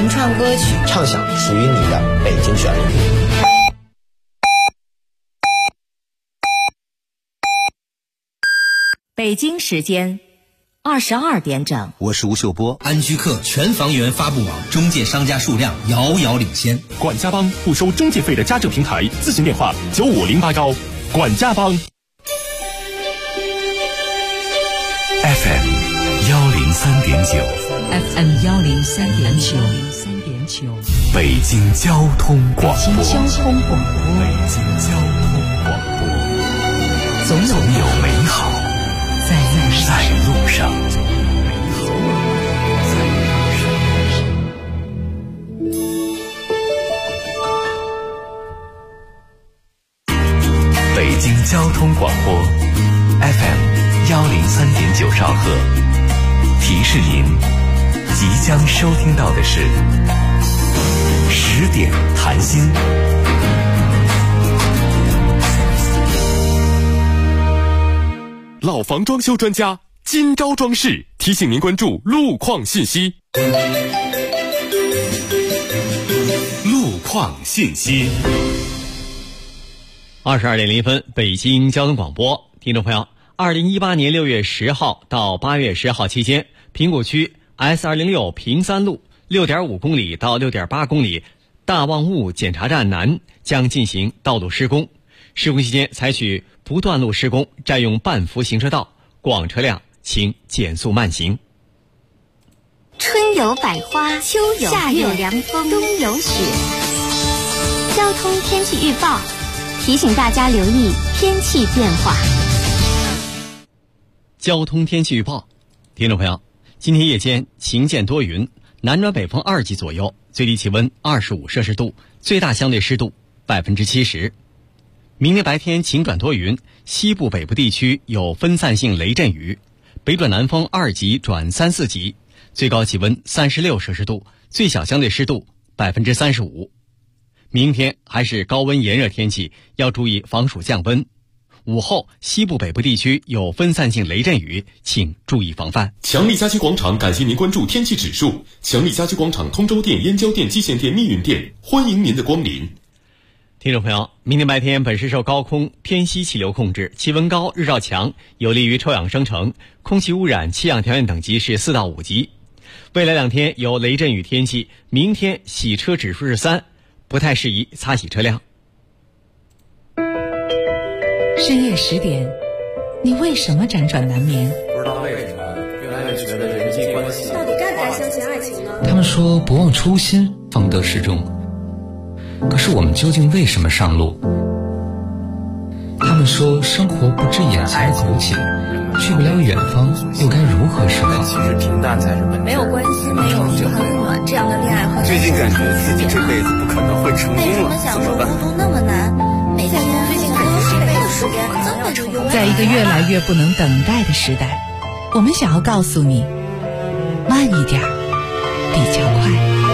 原创歌曲， 畅想属于你的北京旋律。 北京时间22点整， 我是吴秀波。 安居客全房源发布网中介商家数量遥遥领先。 管家帮不收中介费的家政平台，咨询电话95081。管家帮 FM 103.9 FM 103.9 北京交通广播。 北京交通广播。 北京交通广播。 总有美好在路上。北京交通广播 FM 103.9兆赫，提示您即将收听到的是10点谈心。 老房装修专家金招装饰提醒您关注路况信息。 路况信息。 22点0分，北京交通广播，听众朋友，2018年6月10号到8月10号期间，平谷区 S206 平三路 6.5 公里到6.8公里大望雾检查站南将进行道路施工。施工期间采取不断路施工，占用半幅行车道，广车辆请减速慢行。 春有百花，秋有夏有凉风，冬有雪。交通天气预报提醒大家留意天气变化。 交通天气预报，听众朋友，今天夜间晴间多云，南转北风2级左右，最低气温25摄氏度，最大相对湿度70%。明天白天晴转多云，西部北部地区有分散性雷阵雨，北转南风2级转3、4级，最高气温36摄氏度，最小相对湿度35%。明天还是高温炎热天气，要注意防暑降温。午后西部北部地区有分散性雷阵雨，请注意防范。 强力家居广场感谢您关注天气指数。强力家居广场通州店、燕郊店、蓟县店、密云店，欢迎您的光临。 听众朋友，明天白天本市受高空偏西气流控制，气温高，日照强，有利于臭氧生成，空气污染气象条件等级是4到5级。未来2天有雷阵雨天气，明天洗车指数是3，不太适宜擦洗车辆。 深夜10点，你为什么辗转难眠？ 不知道为什么越来越觉得人际关系到底该不该相信爱情呢？ 他们说不忘初心，方得始终。可是我们究竟为什么上路？他们说生活不止眼前苟且，去不了远方，又该如何是好？ 其实平淡才是本质。 没有关系，没有很暖，这样的恋爱和最近感觉自己这辈子不可能会成功了， 为什么享受孤独那么难？每天最近感觉这辈子时间可能要成功。 在一个越来越不能等待的时代，我们想要告诉你，慢一点比较快。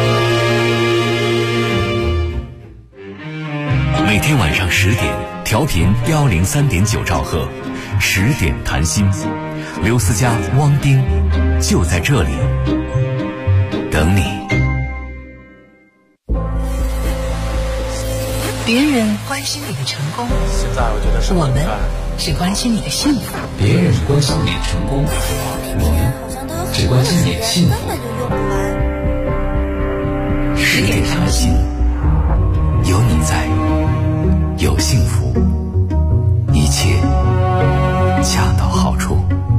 每天晚上10点，调频103.9兆赫，10点谈心，刘思佳、汪丁就在这里等你。 别人关心你的成功， 现在我觉得我们只关心你的幸福。 别人关心你的成功，我们只关心你的幸福。 10点谈心，有你在，有幸福，一切恰到好处。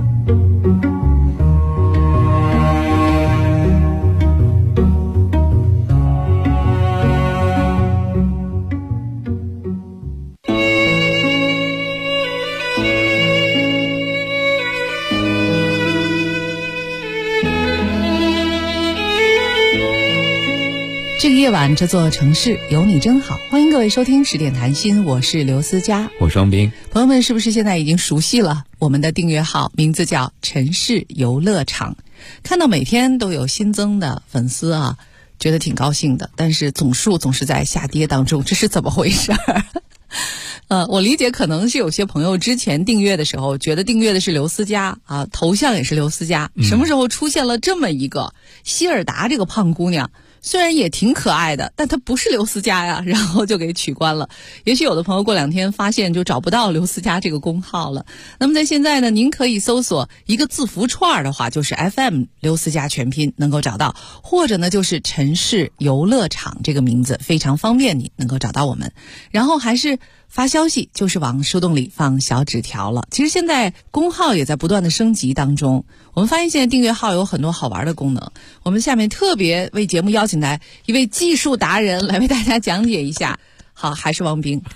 这个夜晚，这座城市有你真好。欢迎各位收听10点谈心，我是刘思佳， 我是王斌。 朋友们是不是现在已经熟悉了我们的订阅号，名字叫城市游乐场？看到每天都有新增的粉丝啊，觉得挺高兴的，但是总数总是在下跌当中，这是怎么回事？ 我理解可能是有些朋友之前订阅的时候觉得订阅的是刘思佳啊，头像也是刘思佳，什么时候出现了这么一个希尔达这个胖姑娘，虽然也挺可爱的，但她不是刘思佳呀，然后就给取关了。也许有的朋友过2天发现就找不到刘思佳这个公号了。那么在现在呢，您可以搜索一个字符串的话，就是 FM 刘思佳全拼能够找到，或者呢就是城市游乐场这个名字，非常方便你能够找到我们。然后还是发消息，就是往树洞里放小纸条了。其实现在公号也在不断的升级当中，我们发现现在订阅号有很多好玩的功能。我们下面特别为节目邀请来一位技术达人来为大家讲解一下。好，还是王斌。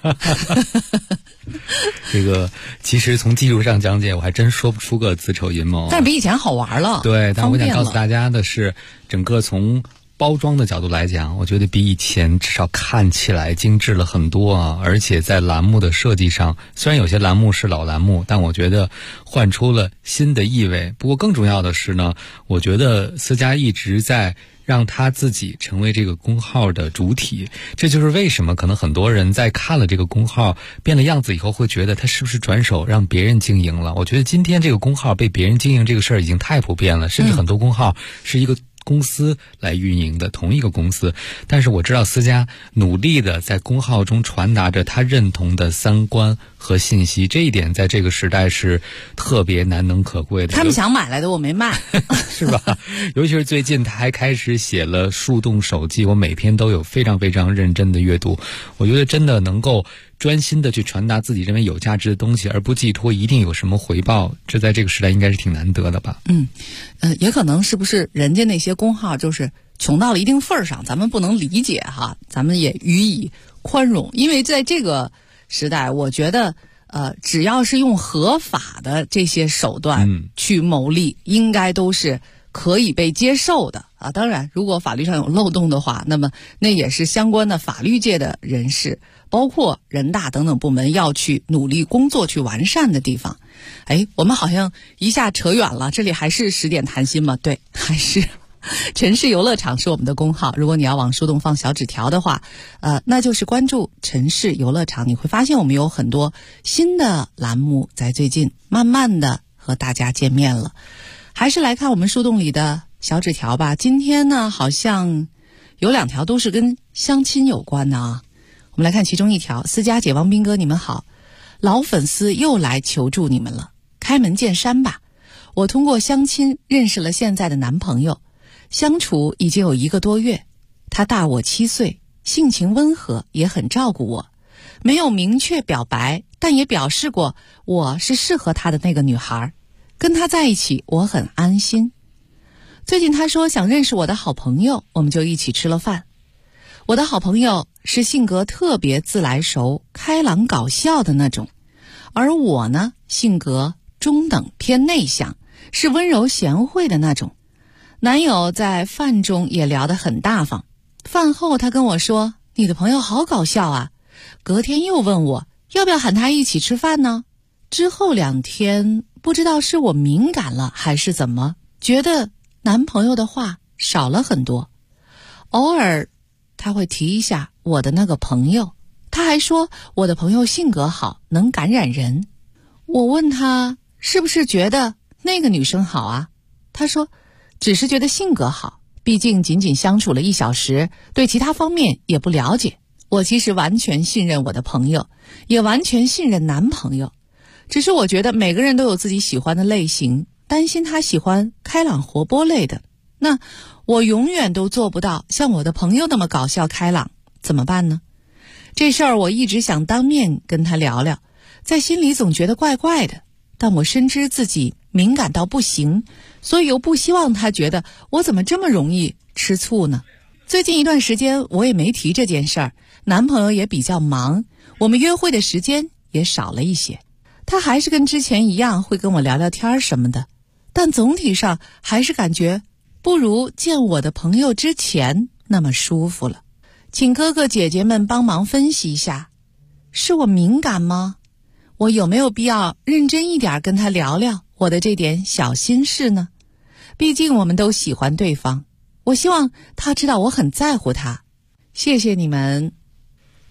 这个其实从技术上讲解，我还真说不出个子丑寅卯， 但是比以前好玩了。 对，但我想告诉大家的是，整个从包装的角度来讲，我觉得比以前至少看起来精致了很多啊！而且在栏目的设计上，虽然有些栏目是老栏目，但我觉得换出了新的意味。不过更重要的是呢，我觉得思佳一直在让他自己成为这个公号的主体，这就是为什么可能很多人在看了这个公号变了样子以后，会觉得他是不是转手让别人经营了。我觉得今天这个公号被别人经营这个事儿已经太普遍了，甚至很多公号是一个公司来运营的，同一个公司。但是我知道思佳努力的在公号中传达着他认同的三观和信息，这一点在这个时代是特别难能可贵的。 他们想买来的我没卖是吧？尤其是最近他还开始写了树洞手记，我每天都有非常非常认真的阅读。我觉得真的能够专心的去传达自己认为有价值的东西，而不寄托一定有什么回报，这在这个时代应该是挺难得的吧。 也可能是不是人家那些公号就是穷到了一定份儿上，咱们不能理解哈，咱们也予以宽容。因为在这个时代，我觉得只要是用合法的这些手段去牟利，应该都是可以被接受的啊。当然如果法律上有漏洞的话，那么那也是相关的法律界的人士，包括人大等等部门要去努力工作去完善的地方。我们好像一下扯远了，这里还是10点谈心吗？对，还是城市游乐场是我们的公号。如果你要往树洞放小纸条的话，那就是关注城市游乐场，你会发现我们有很多新的栏目在最近慢慢的和大家见面了。还是来看我们树洞里的小纸条吧。今天呢，好像有2条都是跟相亲有关的啊。我们来看其中一条，思佳姐、王斌哥，你们好，老粉丝又来求助你们了，开门见山吧。我通过相亲认识了现在的男朋友，相处已经有1个多月，他大我7岁，性情温和，也很照顾我，没有明确表白，但也表示过我是适合他的那个女孩，跟他在一起我很安心。最近他说想认识我的好朋友，我们就一起吃了饭。我的好朋友是性格特别自来熟、开朗搞笑的那种，而我呢，性格中等偏内向，是温柔贤惠的那种。男友在饭中也聊得很大方，饭后他跟我说，你的朋友好搞笑啊，隔天又问我要不要喊他一起吃饭呢。之后2天不知道是我敏感了还是怎么，觉得男朋友的话少了很多，偶尔他会提一下我的那个朋友，他还说我的朋友性格好，能感染人。我问他是不是觉得那个女生好啊，他说只是觉得性格好，毕竟仅仅相处了1小时，对其他方面也不了解。我其实完全信任我的朋友，也完全信任男朋友，只是我觉得每个人都有自己喜欢的类型，担心他喜欢开朗活泼类的，那我永远都做不到像我的朋友那么搞笑开朗，怎么办呢？这事儿我一直想当面跟他聊聊，在心里总觉得怪怪的，但我深知自己敏感到不行，所以又不希望他觉得我怎么这么容易吃醋呢。最近一段时间我也没提这件事儿，男朋友也比较忙，我们约会的时间也少了一些。他还是跟之前一样会跟我聊聊天什么的，但总体上还是感觉不如见我的朋友之前那么舒服了。请哥哥姐姐们帮忙分析一下，是我敏感吗？我有没有必要认真一点跟他聊聊我的这点小心事呢？毕竟我们都喜欢对方，我希望他知道我很在乎他。谢谢你们。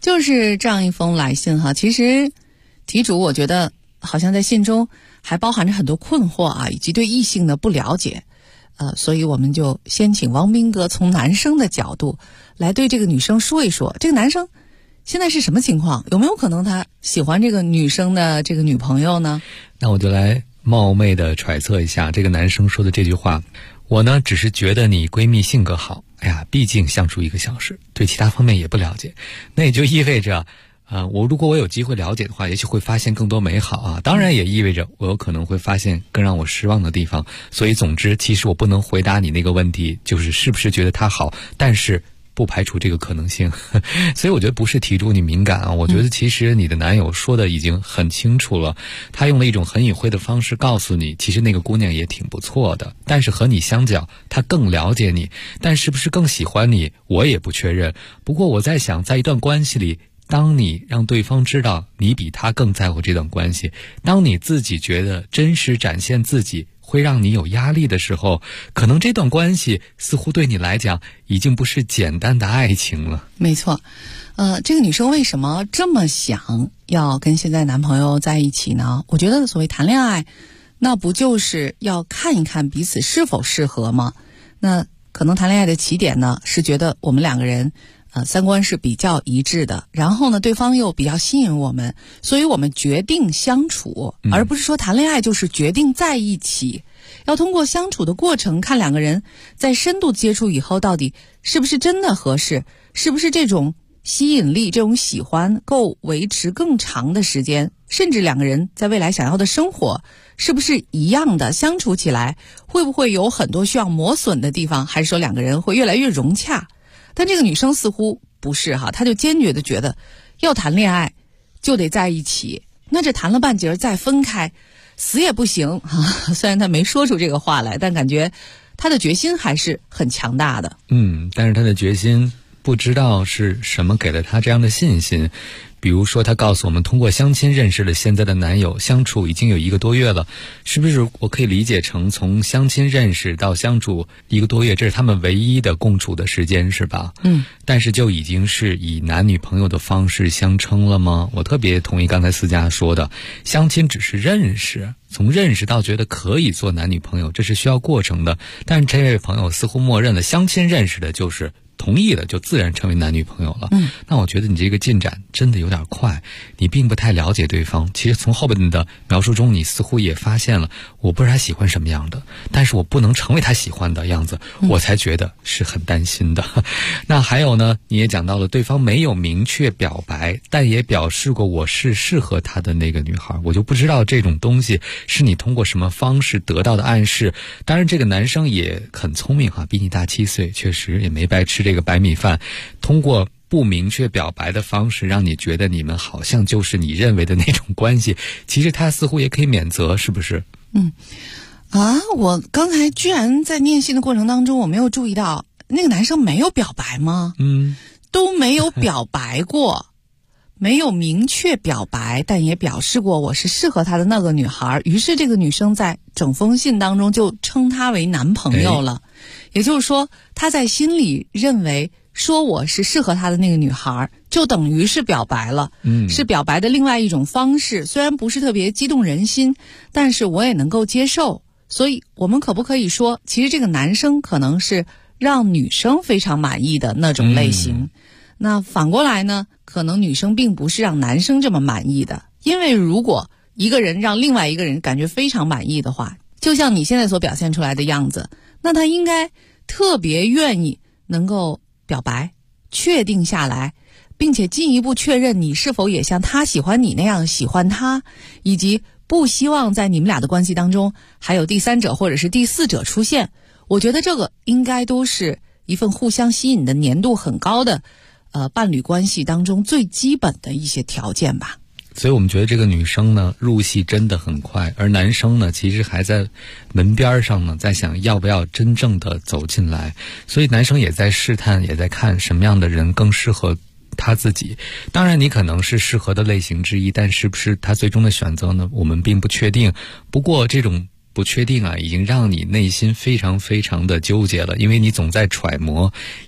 就是这样一封来信哈。其实题主我觉得好像在信中还包含着很多困惑啊，以及对异性的不了解。所以我们就先请王斌哥从男生的角度来对这个女生说一说，这个男生现在是什么情况？有没有可能他喜欢这个女生的这个女朋友呢？ 那我就来冒昧的揣测一下这个男生说的这句话，我呢只是觉得你闺蜜性格好，哎呀，毕竟相处1个小时，对其他方面也不了解，那也就意味着如果我有机会了解的话，也许会发现更多美好啊。当然也意味着我有可能会发现更让我失望的地方。所以总之，其实我不能回答你那个问题，就是是不是觉得他好，但是不排除这个可能性。所以我觉得不是题主你敏感啊，我觉得其实你的男友说的已经很清楚了，他用了一种很隐晦的方式告诉你，其实那个姑娘也挺不错的，但是和你相较，她更了解你，但是不是更喜欢你，我也不确认。不过我在想，在一段关系里，当你让对方知道你比他更在乎这段关系，当你自己觉得真实展现自己会让你有压力的时候，可能这段关系似乎对你来讲已经不是简单的爱情了。 没错，这个女生为什么这么想要跟现在男朋友在一起呢？我觉得所谓谈恋爱，那不就是要看一看彼此是否适合吗？那可能谈恋爱的起点呢，是觉得我们两个人三观是比较一致的，然后呢对方又比较吸引我们，所以我们决定相处，而不是说谈恋爱就是决定在一起。要通过相处的过程，看两个人在深度接触以后到底是不是真的合适，是不是这种吸引力，这种喜欢够维持更长的时间，甚至两个人在未来想要的生活是不是一样的，相处起来会不会有很多需要磨损的地方，还是说两个人会越来越融洽。但这个女生似乎不是哈，她就坚决的觉得要谈恋爱就得在一起，那这谈了半截再分开死也不行啊。虽然她没说出这个话来，但感觉她的决心还是很强大的。 但是她的决心不知道是什么给了她这样的信心。比如说她告诉我们通过相亲认识了现在的男友，相处已经有1个多月了，是不是我可以理解成从相亲认识到相处1个多月，这是他们唯一的共处的时间是吧？但是就已经是以男女朋友的方式相称了吗？我特别同意刚才思佳说的，相亲只是认识，从认识到觉得可以做男女朋友，这是需要过程的。但是这位朋友似乎默认了相亲认识的就是同意了就自然成为男女朋友了。那我觉得你这个进展真的有点快，你并不太了解对方。其实从后边的描述中，你似乎也发现了我不知道他喜欢什么样的，但是我不能成为他喜欢的样子，我才觉得是很担心的。那还有呢，你也讲到了对方没有明确表白，但也表示过我是适合他的那个女孩，我就不知道这种东西是你通过什么方式得到的暗示。当然这个男生也很聪明哈，比你大7岁，确实也没白吃这个白米饭，通过不明确表白的方式让你觉得你们好像就是你认为的那种关系，其实他似乎也可以免责，是不是？ 我刚才居然在念信的过程当中我没有注意到那个男生没有表白吗？都没有表白过没有明确表白，但也表示过我是适合他的那个女孩，于是这个女生在整封信当中就称他为男朋友了。也就是说他在心里认为说我是适合他的那个女孩就等于是表白了，是表白的另外一种方式，虽然不是特别激动人心，但是我也能够接受。所以我们可不可以说其实这个男生可能是让女生非常满意的那种类型，那反过来呢，可能女生并不是让男生这么满意的。因为如果一个人让另外一个人感觉非常满意的话，就像你现在所表现出来的样子，那他应该特别愿意能够表白，确定下来，并且进一步确认你是否也像他喜欢你那样喜欢他，以及不希望在你们俩的关系当中还有第三者或者是第四者出现。我觉得这个应该都是一份互相吸引的粘度很高的伴侣关系当中最基本的一些条件吧。 所以我们觉得这个女生呢入戏真的很快，而男生呢其实还在门边上呢，在想要不要真正的走进来。所以男生也在试探，也在看什么样的人更适合他自己。当然你可能是适合的类型之一，但是不是他最终的选择呢，我们并不确定。不过这种不确定啊，已经让你内心非常非常的纠结了，因为你总在揣摩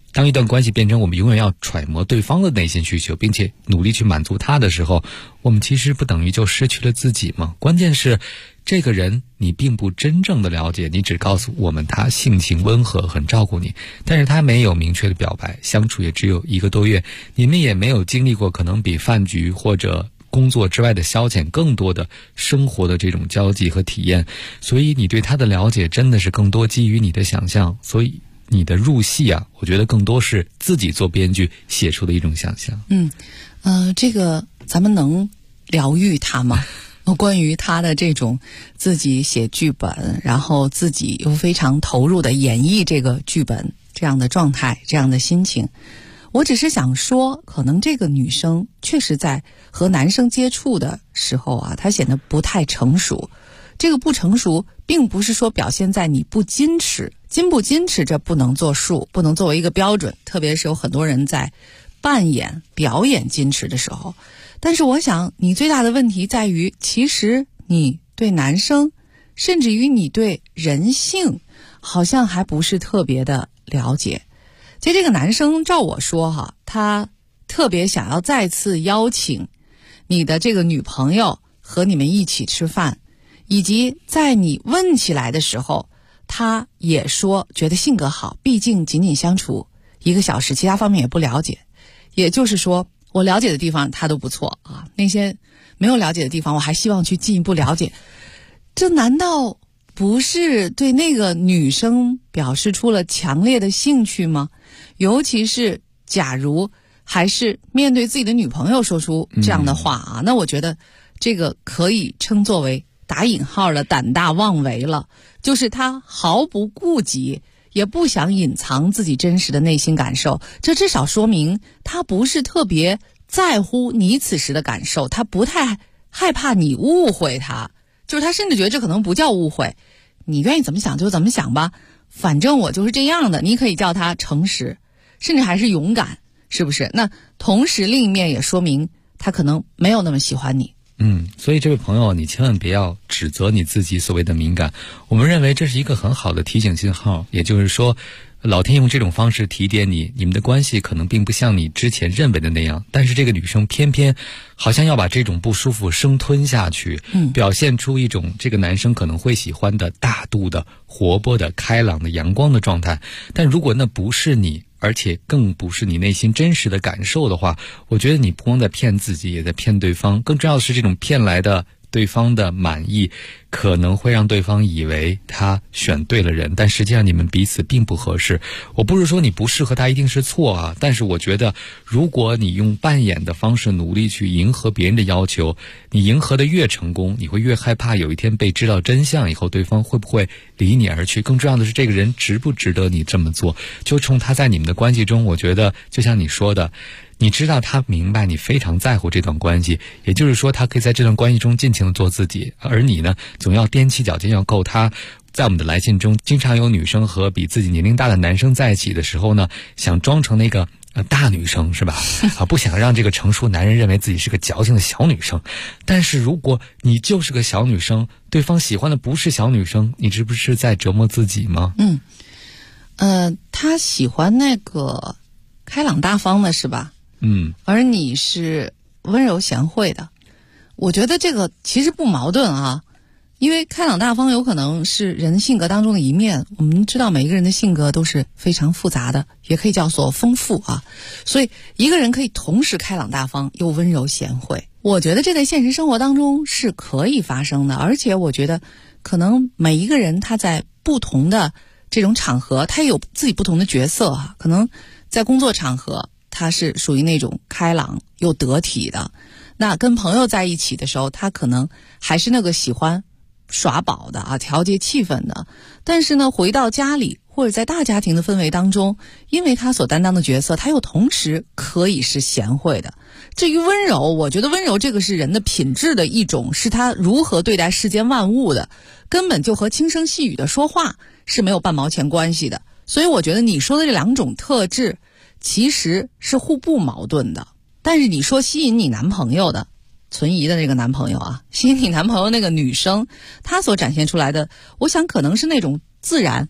当一段关系变成我们永远要揣摩对方的内心需求，并且努力去满足他的时候，我们其实不等于就失去了自己吗？关键是这个人你并不真正的了解，你只告诉我们他性情温和，很照顾你，但是他没有明确的表白，相处也只有1个多月，你们也没有经历过可能比饭局或者工作之外的消遣更多的生活的这种交际和体验，所以你对他的了解真的是更多基于你的想象，所以你的入戏啊，我觉得更多是自己做编剧写出的一种想象。 这个咱们能疗愈他吗？关于他的这种自己写剧本，然后自己又非常投入的演绎这个剧本这样的状态，这样的心情，我只是想说，可能这个女生确实在和男生接触的时候啊，她显得不太成熟。这个不成熟并不是说表现在你不矜持，矜不矜持这不能作数，不能作为一个标准，特别是有很多人在扮演表演矜持的时候。但是我想你最大的问题在于，其实你对男生甚至于你对人性好像还不是特别的了解。其实这个男生照我说哈，他特别想要再次邀请你的这个女朋友和你们一起吃饭，以及在你问起来的时候，他也说觉得性格好，毕竟仅仅相处1个小时，其他方面也不了解。也就是说，我了解的地方他都不错啊，那些没有了解的地方我还希望去进一步了解。这难道不是对那个女生表示出了强烈的兴趣吗？尤其是假如还是面对自己的女朋友说出这样的话啊，那我觉得这个可以称作为打引号的胆大妄为了，就是他毫不顾及，也不想隐藏自己真实的内心感受，这至少说明他不是特别在乎你此时的感受，他不太害怕你误会他，就是他甚至觉得这可能不叫误会，你愿意怎么想就怎么想吧，反正我就是这样的，你可以叫他诚实，甚至还是勇敢，是不是？那同时另一面也说明他可能没有那么喜欢你。 所以这位朋友，你千万不要指责你自己所谓的敏感，我们认为这是一个很好的提醒信号，也就是说老天用这种方式提点你，你们的关系可能并不像你之前认为的那样，但是这个女生偏偏好像要把这种不舒服生吞下去，表现出一种这个男生可能会喜欢的大度的、活泼的、开朗的、阳光的状态。但如果那不是你，而且更不是你内心真实的感受的话，我觉得你不光在骗自己，也在骗对方。更重要的是，这种骗来的对方的满意可能会让对方以为他选对了人，但实际上你们彼此并不合适。我不是说你不适合他一定是错啊，但是我觉得如果你用扮演的方式努力去迎合别人的要求，你迎合的越成功，你会越害怕有一天被知道真相以后，对方会不会离你而去。更重要的是，这个人值不值得你这么做。就冲他在你们的关系中，我觉得就像你说的，你知道他明白你非常在乎这段关系，也就是说他可以在这段关系中尽情的做自己，而你呢总要踮起脚尖要够他。在我们的来信中，经常有女生和比自己年龄大的男生在一起的时候呢，想装成那个大女生是吧？不想让这个成熟男人认为自己是个矫情的小女生。但是如果你就是个小女生，对方喜欢的不是小女生，你这不是在折磨自己吗？ 他喜欢那个开朗大方的是吧？而你是温柔贤惠的。我觉得这个其实不矛盾啊，因为开朗大方有可能是人性格当中的一面，我们知道每一个人的性格都是非常复杂的，也可以叫做丰富啊。所以一个人可以同时开朗大方又温柔贤惠，我觉得这在现实生活当中是可以发生的。而且我觉得可能每一个人他在不同的这种场合，他也有自己不同的角色啊。可能在工作场合他是属于那种开朗又得体的，那跟朋友在一起的时候，他可能还是那个喜欢耍宝的啊，调节气氛的。但是呢，回到家里或者在大家庭的氛围当中，因为他所担当的角色，他又同时可以是贤惠的。至于温柔，我觉得温柔这个是人的品质的一种，是他如何对待世间万物的，根本就和轻声细语的说话是没有半毛钱关系的。所以我觉得你说的这两种特质其实是互不矛盾的。但是你说吸引你男朋友的存疑的那个男朋友啊，吸引你男朋友那个女生，她所展现出来的，我想可能是那种自然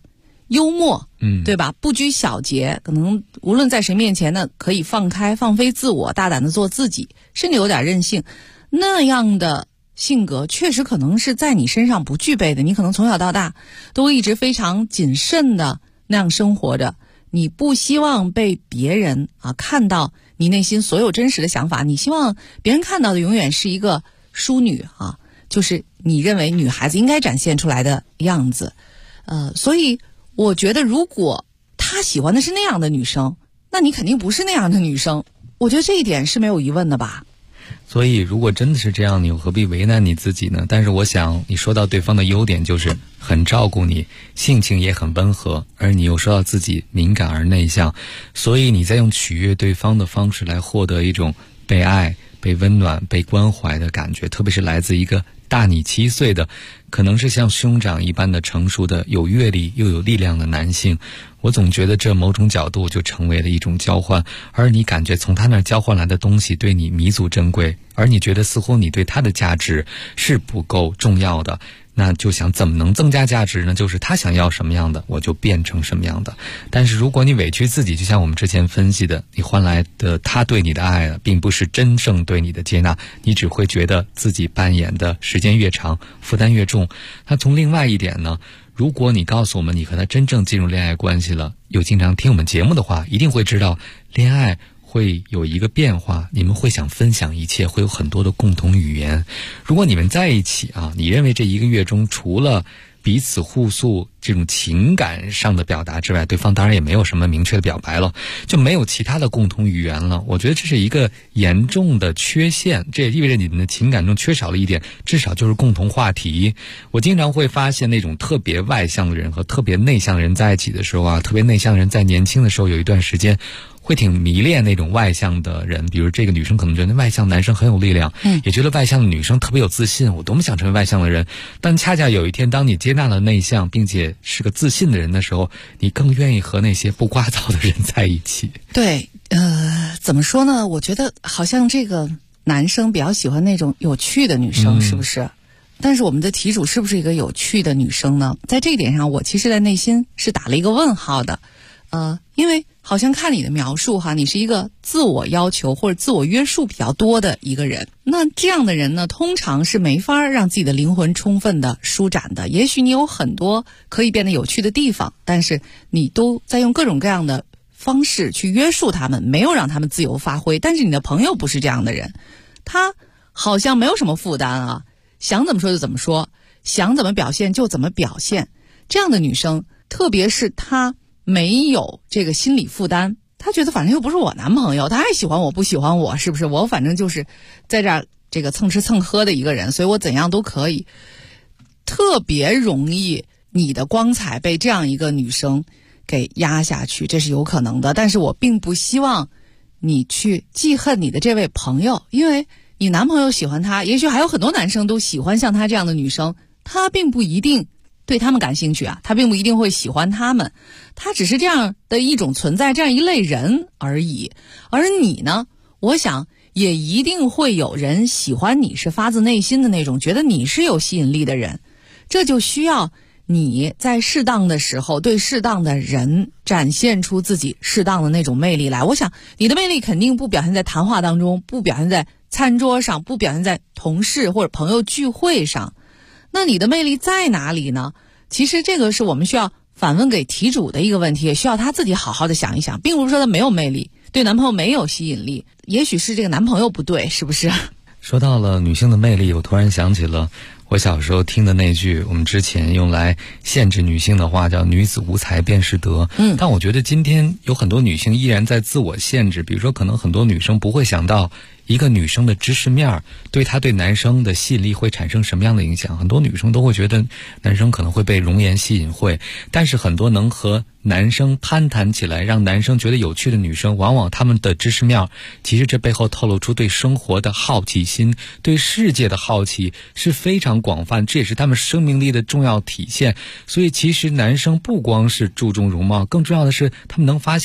幽默，对吧？不拘小节，可能无论在谁面前呢，可以放开放飞自我，大胆的做自己，甚至有点任性。那样的性格确实可能是在你身上不具备的，你可能从小到大都一直非常谨慎的那样生活着，你不希望被别人看到你内心所有真实的想法，你希望别人看到的永远是一个淑女就是你认为女孩子应该展现出来的样子。所以我觉得如果他喜欢的是那样的女生，那你肯定不是那样的女生，我觉得这一点是没有疑问的吧。 所以如果真的是这样，你又何必为难你自己呢？但是我想你说到对方的优点就是很照顾你，性情也很温和，而你又说到自己敏感而内向，所以你在用取悦对方的方式来获得一种被爱、被温暖、被关怀的感觉，特别是来自一个大你7岁的，可能是像兄长一般的成熟的有阅历又有力量的男性。我总觉得这某种角度就成为了一种交换，而你感觉从他那儿交换来的东西对你弥足珍贵，而你觉得似乎你对他的价值是不够重要的，那就想怎么能增加价值呢？就是他想要什么样的我就变成什么样的。但是如果你委屈自己，就像我们之前分析的，你换来的他对你的爱并不是真正对你的接纳，你只会觉得自己扮演的时间越长负担越重。那从另外一点呢，如果你告诉我们你和他真正进入恋爱关系了，又经常听我们节目的话，一定会知道恋爱会有一个变化，你们会想分享一切，会有很多的共同语言。如果你们在一起你认为这1个月中除了彼此互诉这种情感上的表达之外，对方当然也没有什么明确的表白了，就没有其他的共同语言了。我觉得这是一个严重的缺陷，这也意味着你们的情感中缺少了一点，至少就是共同话题。我经常会发现那种特别外向的人和特别内向的人在一起的时候特别内向的人在年轻的时候有一段时间会挺迷恋那种外向的人，比如这个女生可能觉得外向男生很有力量，也觉得外向的女生特别有自信，我多么想成为外向的人。但恰恰有一天当你接纳了内向并且是个自信的人的时候，你更愿意和那些不聒噪的人在一起。 对，怎么说呢，我觉得好像这个男生比较喜欢那种有趣的女生，是不是？但是我们的题主是不是一个有趣的女生呢？在这一点上我其实在内心是打了一个问号的。因为好像看你的描述你是一个自我要求或者自我约束比较多的一个人。那这样的人呢，通常是没法让自己的灵魂充分的舒展的。也许你有很多可以变得有趣的地方，但是你都在用各种各样的方式去约束他们，没有让他们自由发挥。但是你的朋友不是这样的人，他好像没有什么负担想怎么说就怎么说，想怎么表现就怎么表现。这样的女生，特别是她没有这个心理负担，他觉得反正又不是我男朋友，他爱喜欢我不喜欢我，是不是？我反正就是在这个蹭吃蹭喝的一个人，所以我怎样都可以。特别容易你的光彩被这样一个女生给压下去，这是有可能的。但是我并不希望你去记恨你的这位朋友，因为你男朋友喜欢他，也许还有很多男生都喜欢像他这样的女生，他并不一定对他们感兴趣他并不一定会喜欢他们，他只是这样的一种存在，这样一类人而已。而你呢，我想也一定会有人喜欢你，是发自内心的那种觉得你是有吸引力的人。这就需要你在适当的时候对适当的人展现出自己适当的那种魅力来。我想你的魅力肯定不表现在谈话当中，不表现在餐桌上，不表现在同事或者朋友聚会上。那你的魅力在哪里呢？其实这个是我们需要反问给题主的一个问题，也需要他自己好好的想一想，并不是说他没有魅力，对男朋友没有吸引力，也许是这个男朋友不对，是不是？ 说到了女性的魅力，我突然想起了我小时候听的那句我们之前用来限制女性的话，叫女子无才便是德。但我觉得今天有很多女性依然在自我限制，比如说可能很多女生不会想到一个女生的知识面对她对男生的吸引力会产生什么样的影响。很多女生都会觉得男生可能会被容颜吸引但是很多能和男生攀谈起来让男生觉得有趣的女生，往往她们的知识面其实这背后透露出对生活的好奇心，对世界的好奇是非常广泛，这也是她们生命力的重要体现。所以其实男生不光是注重容貌，更重要的是他们能发现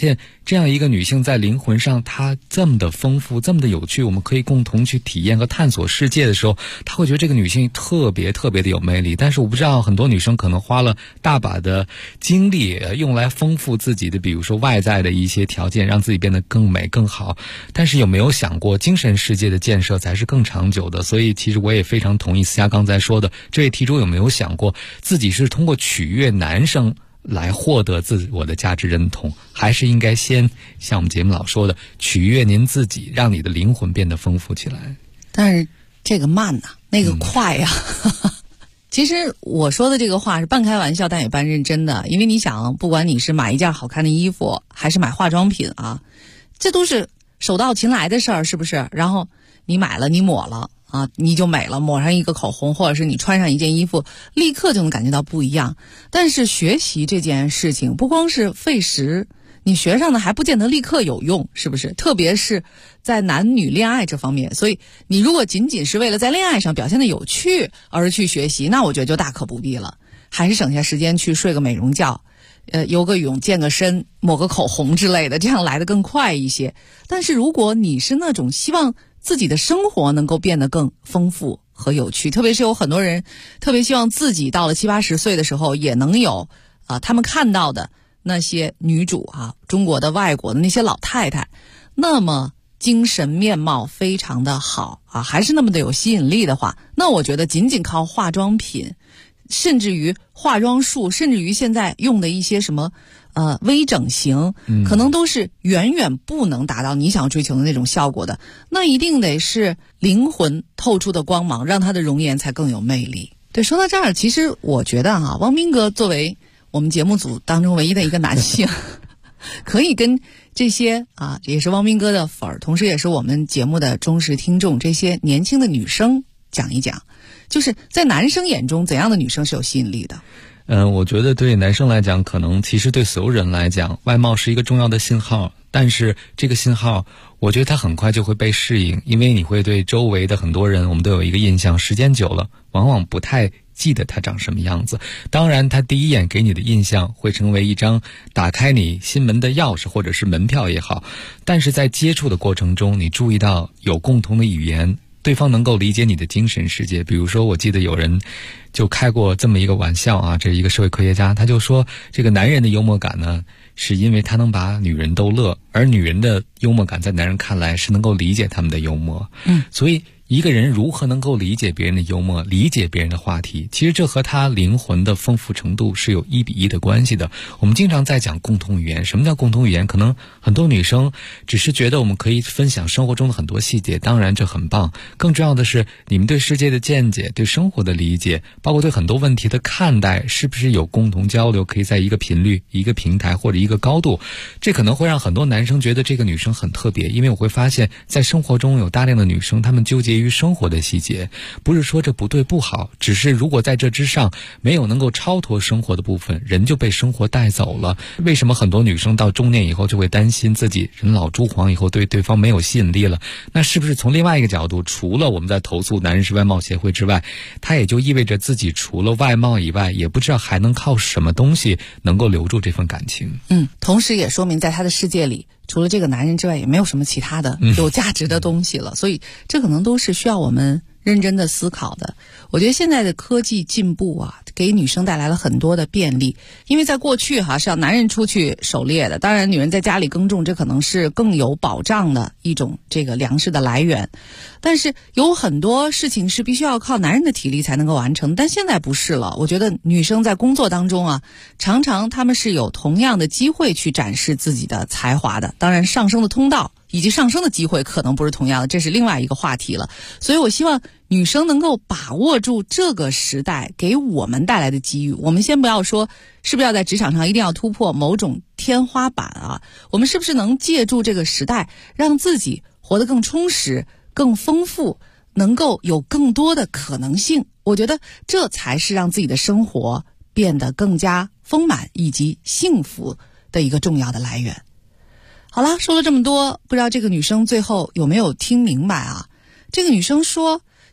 这样一个女性在灵魂上她这么的丰富，这么的有趣，我们可以共同去体验和探索世界的时候，她会觉得这个女性特别特别的有魅力。但是我不知道很多女生可能花了大把的精力用来丰富自己的比如说外在的一些条件，让自己变得更美更好，但是有没有想过精神世界的建设才是更长久的。所以其实我也非常同意思佳刚才说的，这位题主有没有想过自己是通过取悦男生来获得自我的价值认同，还是应该先像我们节目老说的取悦您自己，让你的灵魂变得丰富起来。 但是这个慢呐，那个快呀。其实我说的这个话是半开玩笑但也半认真的，因为你想，不管你是买一件好看的衣服还是买化妆品啊，这都是手到擒来的事儿，是不是？然后你买了，你抹了啊，你就美了，抹上一个口红，或者是你穿上一件衣服，立刻就能感觉到不一样。但是学习这件事情不光是费时，你学上的还不见得立刻有用，是不是？特别是在男女恋爱这方面，所以你如果仅仅是为了在恋爱上表现的有趣而去学习，那我觉得就大可不必了，还是省下时间去睡个美容觉，游个泳，健个身，抹个口红之类的，这样来得更快一些。但是如果你是那种希望自己的生活能够变得更丰富和有趣，特别是有很多人特别希望自己到了70、80岁的时候也能有他们看到的那些女主啊，中国的外国的那些老太太，那么精神面貌非常的好啊，还是那么的有吸引力的话，那我觉得仅仅靠化妆品，甚至于化妆术，甚至于现在用的一些什么微整形，可能都是远远不能达到你想追求的那种效果的。那一定得是灵魂透出的光芒，让她的容颜才更有魅力。对，说到这儿，其实我觉得汪斌哥作为我们节目组当中唯一的一个男性，可以跟这些也是汪斌哥的粉儿，同时也是我们节目的忠实听众，这些年轻的女生讲一讲，就是在男生眼中怎样的女生是有吸引力的。 我觉得对男生来讲，可能其实对所有人来讲，外貌是一个重要的信号，但是这个信号我觉得它很快就会被适应，因为你会对周围的很多人，我们都有一个印象，时间久了往往不太记得他长什么样子。当然他第一眼给你的印象会成为一张打开你心门的钥匙或者是门票也好，但是在接触的过程中，你注意到有共同的语言，对方能够理解你的精神世界。比如说我记得有人就开过这么一个玩笑啊，这是一个社会科学家，他就说这个男人的幽默感呢，是因为他能把女人逗乐，而女人的幽默感在男人看来是能够理解他们的幽默。所以一个人如何能够理解别人的幽默，理解别人的话题，其实这和他灵魂的丰富程度是有1比1的关系的。我们经常在讲共同语言，什么叫共同语言？可能很多女生只是觉得我们可以分享生活中的很多细节，当然这很棒，更重要的是你们对世界的见解，对生活的理解，包括对很多问题的看待，是不是有共同交流，可以在一个频率、一个平台或者一个高度。这可能会让很多男生觉得这个女生很特别，因为我会发现在生活中有大量的女生，她们纠结于生活的细节，不是说这不对不好，只是如果在这之上没有能够超脱生活的部分，人就被生活带走了。为什么很多女生到中年以后就会担心自己人老珠黄以后对对方没有吸引力了？那是不是从另外一个角度，除了我们在投诉男人是外貌协会之外，它也就意味着自己除了外貌以外，也不知道还能靠什么东西能够留住这份感情。 同时也说明在他的世界里，除了这个男人之外，也没有什么其他的有价值的东西了。所以这可能都是需要我们认真的思考的。我觉得现在的科技进步啊，给女生带来了很多的便利。因为在过去是要男人出去狩猎的，当然女人在家里耕种，这可能是更有保障的一种这个粮食的来源。但是有很多事情是必须要靠男人的体力才能够完成，但现在不是了。我觉得女生在工作当中常常她们是有同样的机会去展示自己的才华的。当然上升的通道以及上升的机会可能不是同样的，这是另外一个话题了。所以我希望女生能够把握住这个时代给我们带来的机遇。我们先不要说是不是要在职场上一定要突破某种天花板我们是不是能借助这个时代，让自己活得更充实、更丰富，能够有更多的可能性。我觉得这才是让自己的生活变得更加丰满以及幸福的一个重要的来源。好啦，说了这么多，不知道这个女生最后有没有听明白这个女生说，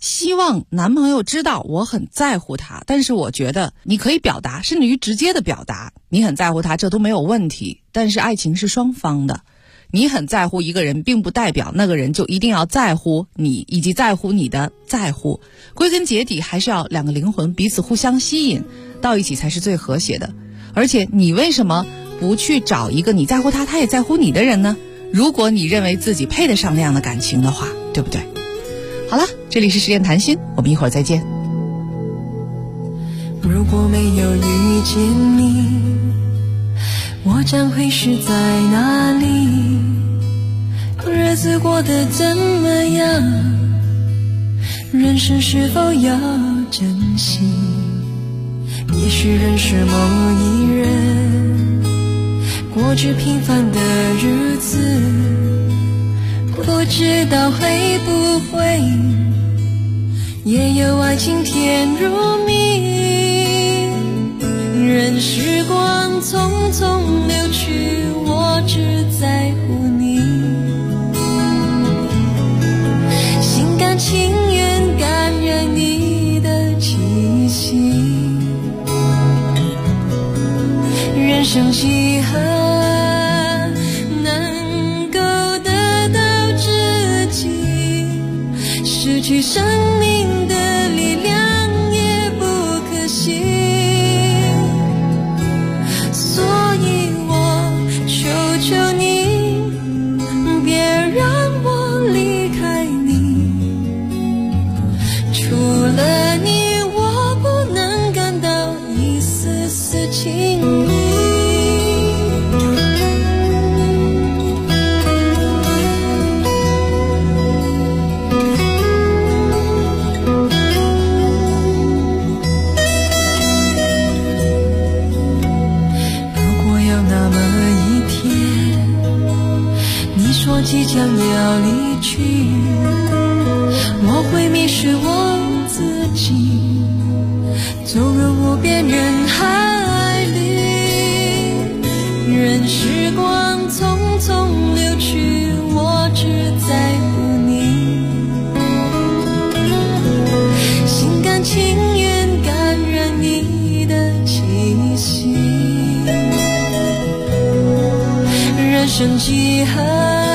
希望男朋友知道我很在乎他，但是我觉得你可以表达，甚至于直接的表达你很在乎他，这都没有问题。但是爱情是双方的，你很在乎一个人并不代表那个人就一定要在乎你以及在乎你的在乎，归根结底还是要两个灵魂彼此互相吸引到一起才是最和谐的。而且你为什么不去找一个你在乎他他也在乎你的人呢？如果你认为自己配得上那样的感情的话，对不对？好了，这里是实验谈心，我们一会儿再见。 如果没有遇见你，我将会是在哪里？日子过得怎么样？人生是否要珍惜？也许认识某一人，过着平凡的日子，不知道会不会也有爱情甜如蜜。任时光匆匆流去，我只在乎你，心甘情愿感染你的气息。人生几何能够得到知己，失去生命的力量也不可惜。所以我求求你，别让我离开你，除了你我不能感到一丝丝情意。即将要离去，我会迷失我自己，走入无边人海里。任时光匆匆流去，我只在乎你，心甘情愿感染你的气息。人生几何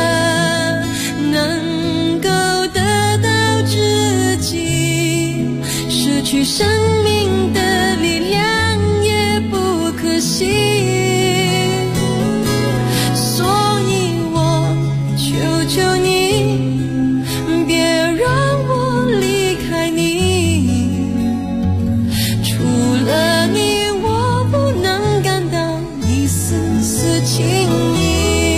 能够得到知己，失去生命的力量也不可惜。所以我求求你，别让我离开你，除了你我不能感到一丝丝情意。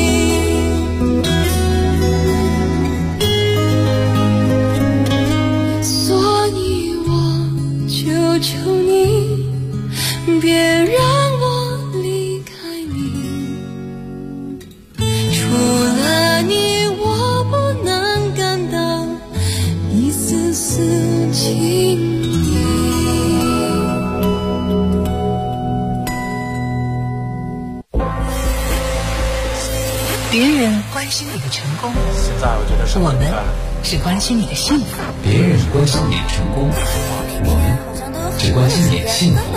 求你，别让我离开你，除了你我不能感到一丝丝情意。 别人关心你的成功， 现在我觉得我们是关心你的幸福。 别人关心你的成功，我们只关心你的幸福。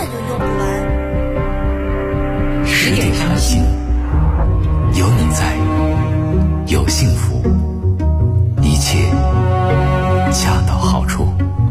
十点谈心，有你在，有幸福，一切恰到好处。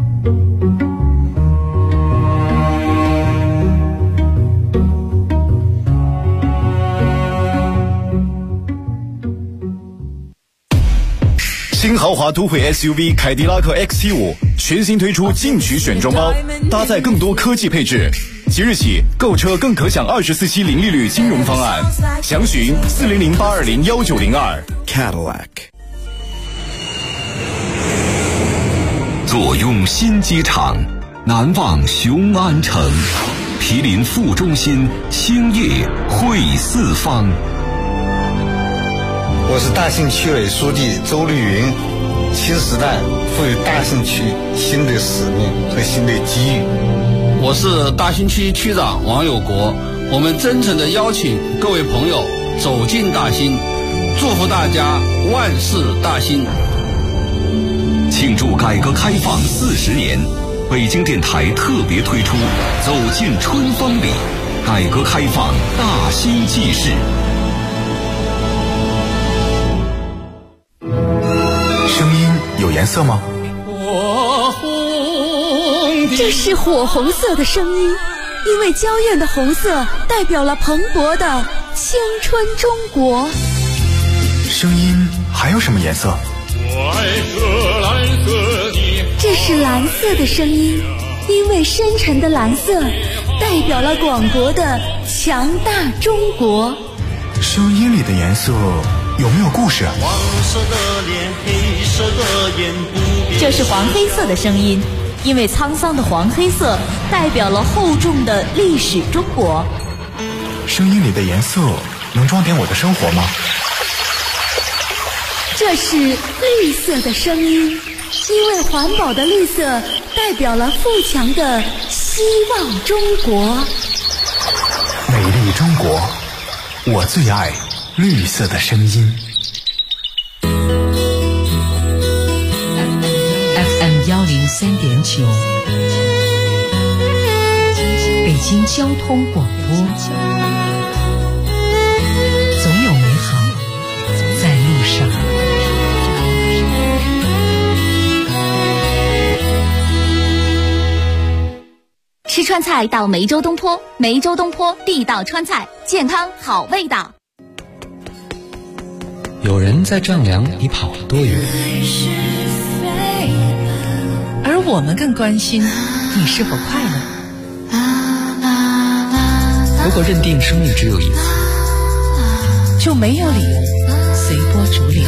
新豪华都会 SUV 凯迪拉克 XT5 全新推出进取选装包，搭载更多科技配置。即日起购车更可享24期零利率金融方案，详询400-820-1902 Cadillac。 坐拥新机场，难忘雄安城，毗邻副中心，兴业汇四方。 我是大兴区委书记周绿云，新时代赋予大兴区新的使命和新的机遇。 我是大兴区区长王有国，我们真诚地邀请各位朋友走进大兴，祝福大家万事大兴。 庆祝改革开放40年，北京电台特别推出《走进春风里》，改革开放大兴纪事。 声音有颜色吗？ 这是火红色的声音，因为娇艳的红色代表了蓬勃的青春中国。 声音还有什么颜色？ 这是蓝色的声音，因为深沉的蓝色代表了广博的强大中国。 声音里的颜色有没有故事？ 黄色的脸，黑色的眼， 这是黄黑色的声音，因为沧桑的黄黑色代表了厚重的历史中国。 声音里的颜色能装点我的生活吗？ 这是绿色的声音，因为环保的绿色代表了富强的希望中国。 美丽中国，我最爱绿色的声音。 FM 103.9，北京交通广播，总有美好在路上。 吃川菜到梅州东坡，梅州东坡地道川菜，健康好味道。 有人在丈量你跑了多远， 而我们更关心你是否快乐。 如果认定生命只有一次， 就没有理由随波逐流。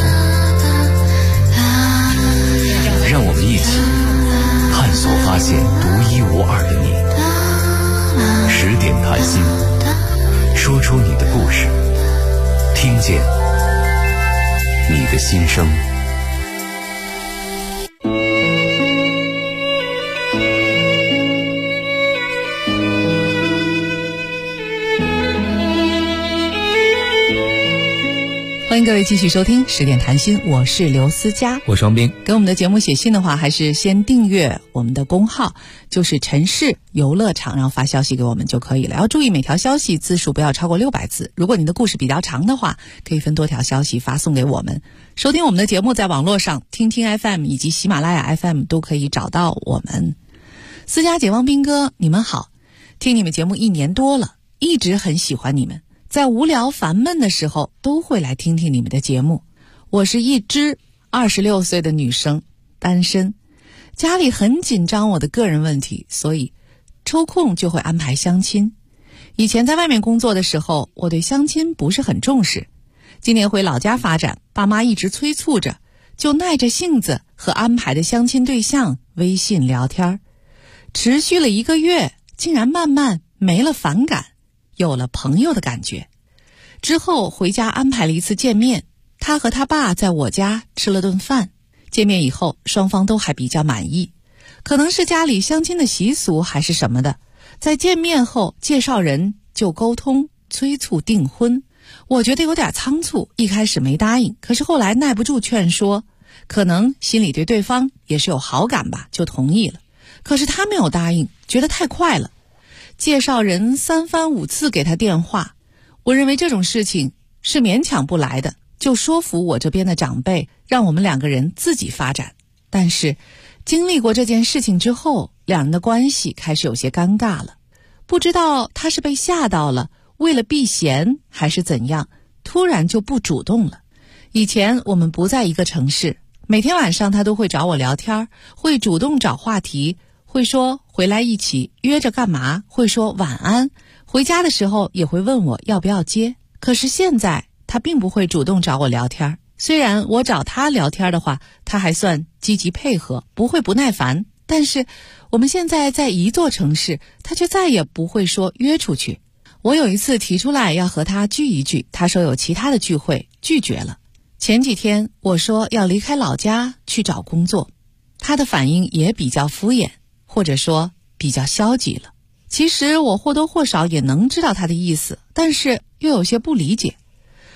让我们一起探索发现独一无二的你。10点谈心，说出你的故事，听见你的心声。 欢迎各位继续收听10点谈心，我是刘思佳， 我是王斌。 给我们的节目写信的话，还是先订阅我们的公号，就是城市游乐场，然后发消息给我们就可以了。要注意每条消息字数不要超过600字，如果你的故事比较长的话，可以分多条消息发送给我们。收听我们的节目，在网络上听听 FM 以及喜马拉雅 FM 都可以找到我们。思佳姐、王斌哥，你们好，听你们节目1年多了，一直很喜欢你们，在无聊烦闷的时候都会来听听你们的节目。我是一只26岁的女生，单身，家里很紧张我的个人问题，所以抽空就会安排相亲。以前在外面工作的时候，我对相亲不是很重视，今年回老家发展，爸妈一直催促着，就耐着性子和安排的相亲对象微信聊天，持续了1个月，竟然慢慢没了反感，有了朋友的感觉。之后回家安排了一次见面，他和他爸在我家吃了顿饭。见面以后，双方都还比较满意，可能是家里相亲的习俗还是什么的，在见面后介绍人就沟通催促订婚。我觉得有点仓促，一开始没答应，可是后来耐不住劝说，可能心里对对方也是有好感吧，就同意了。可是他没有答应，觉得太快了，介绍人3番5次给他电话，我认为这种事情是勉强不来的，就说服我这边的长辈，让我们2个人自己发展。但是经历过这件事情之后，2人的关系开始有些尴尬了。不知道他是被吓到了，为了避嫌还是怎样，突然就不主动了。以前我们不在一个城市，每天晚上他都会找我聊天，会主动找话题，会说回来一起约着干嘛，会说晚安，回家的时候也会问我要不要接。可是现在他并不会主动找我聊天，虽然我找他聊天的话，他还算积极配合，不会不耐烦，但是我们现在在一座城市，他却再也不会说约出去。我有一次提出来要和他聚一聚，他说有其他的聚会，拒绝了。前几天我说要离开老家去找工作，他的反应也比较敷衍，或者说比较消极了。其实我或多或少也能知道他的意思，但是又有些不理解。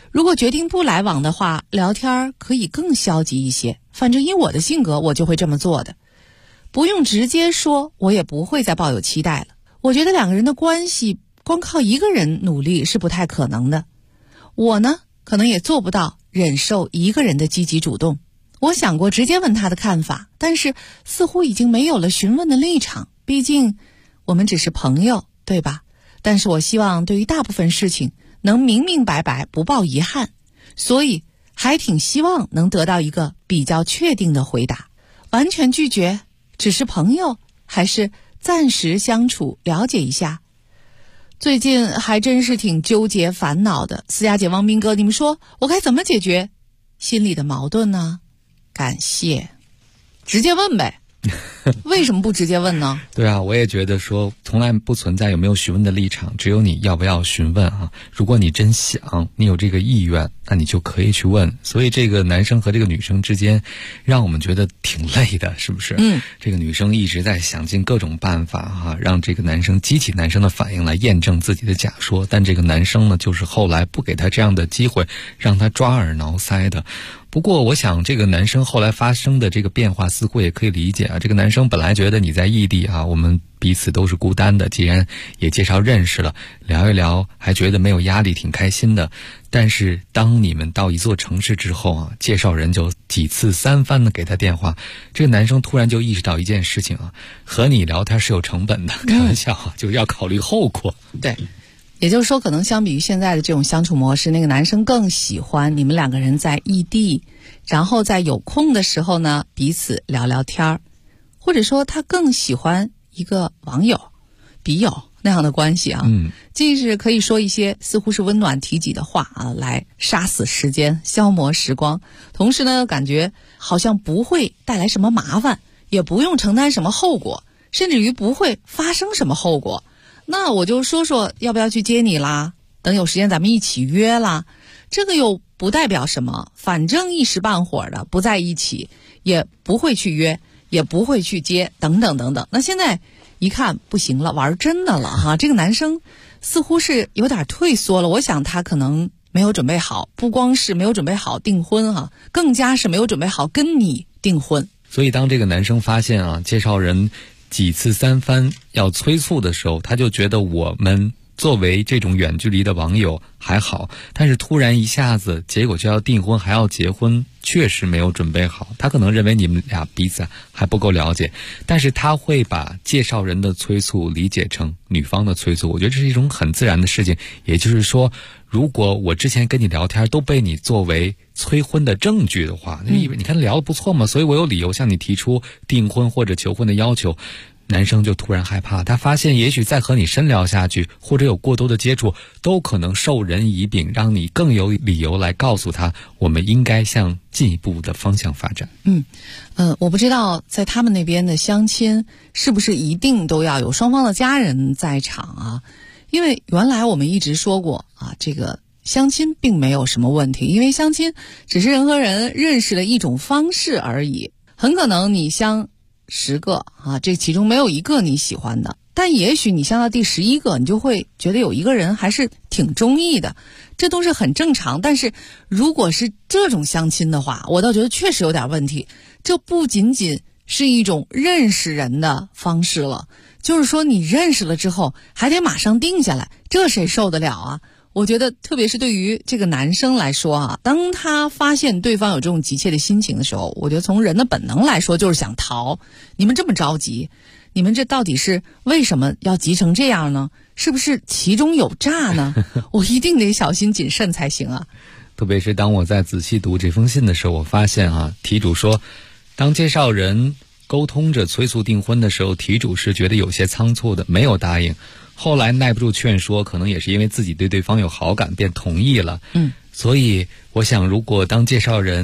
如果决定不来往的话，聊天可以更消极一些。反正以我的性格，我就会这么做的。不用直接说，我也不会再抱有期待了。我觉得两个人的关系光靠一个人努力是不太可能的。我呢，可能也做不到忍受一个人的积极主动。我想过直接问他的看法，但是似乎已经没有了询问的立场。毕竟我们只是朋友，对吧？但是我希望对于大部分事情能明明白白，不抱遗憾，所以还挺希望能得到一个比较确定的回答。完全拒绝，只是朋友，还是暂时相处了解一下？最近还真是挺纠结烦恼的。思佳姐、汪斌哥，你们说我该怎么解决心里的矛盾呢？感谢。直接问呗。为什么不直接问呢？ 对啊，我也觉得说从来不存在有没有询问的立场，只有你要不要询问啊。如果你真想，你有这个意愿，那你就可以去问。所以这个男生和这个女生之间让我们觉得挺累的，是不是？这个女生一直在想尽各种办法让这个男生激起男生的反应来验证自己的假说，但这个男生呢，就是后来不给他这样的机会，让他抓耳挠腮的。不过我想这个男生后来发生的这个变化似乎也可以理解啊。这个男生本来觉得你在异地我们彼此都是孤单的，既然也介绍认识了，聊一聊还觉得没有压力，挺开心的。但是当你们到一座城市之后介绍人就几次三番的给他电话，这个男生突然就意识到一件事情和你聊天是有成本的，开玩笑就是要考虑后果。 对，也就是说，可能相比于现在的这种相处模式，那个男生更喜欢你们两个人在异地，然后在有空的时候呢，彼此聊聊天，或者说他更喜欢一个网友、笔友那样的关系既是可以说一些似乎是温暖提己的话来杀死时间、消磨时光，同时呢，感觉好像不会带来什么麻烦，也不用承担什么后果，甚至于不会发生什么后果。那我就说说要不要去接你啦，等有时间咱们一起约啦。这个又不代表什么，反正一时半会儿的不在一起，也不会去约，也不会去接，等等等等。那现在一看不行了，玩真的了这个男生似乎是有点退缩了。我想他可能没有准备好，不光是没有准备好订婚更加是没有准备好跟你订婚。 所以当这个男生发现介绍人几次三番要催促的时候，他就觉得我们作为这种远距离的网友还好，但是突然一下子结果就要订婚还要结婚，确实没有准备好。他可能认为你们俩彼此还不够了解，但是他会把介绍人的催促理解成女方的催促。我觉得这是一种很自然的事情。也就是说，如果我之前跟你聊天都被你作为催婚的证据的话，你看聊得不错嘛，所以我有理由向你提出订婚或者求婚的要求。男生就突然害怕，他发现也许再和你深聊下去，或者有过多的接触，都可能授人以柄，让你更有理由来告诉他我们应该向进一步的方向发展。 我不知道在他们那边的相亲是不是一定都要有双方的家人在场因为原来我们一直说过这个相亲并没有什么问题，因为相亲只是人和人认识的一种方式而已。很可能你相10个这其中没有一个你喜欢的，但也许你相到第11个，你就会觉得有一个人还是挺中意的，这都是很正常。但是如果是这种相亲的话，我倒觉得确实有点问题。这不仅仅是一种认识人的方式了，就是说你认识了之后还得马上定下来，这谁受得了我觉得特别是对于这个男生来说当他发现对方有这种急切的心情的时候，我觉得从人的本能来说就是想逃。你们这么着急，你们这到底是为什么要急成这样呢？是不是其中有诈呢？我一定得小心谨慎才行特别是当我在仔细读这封信的时候，我发现题主说，当介绍人沟通着催促订婚的时候，题主是觉得有些仓促的，没有答应。后来耐不住劝说，可能也是因为自己对对方有好感，便同意了。所以我想，如果当介绍人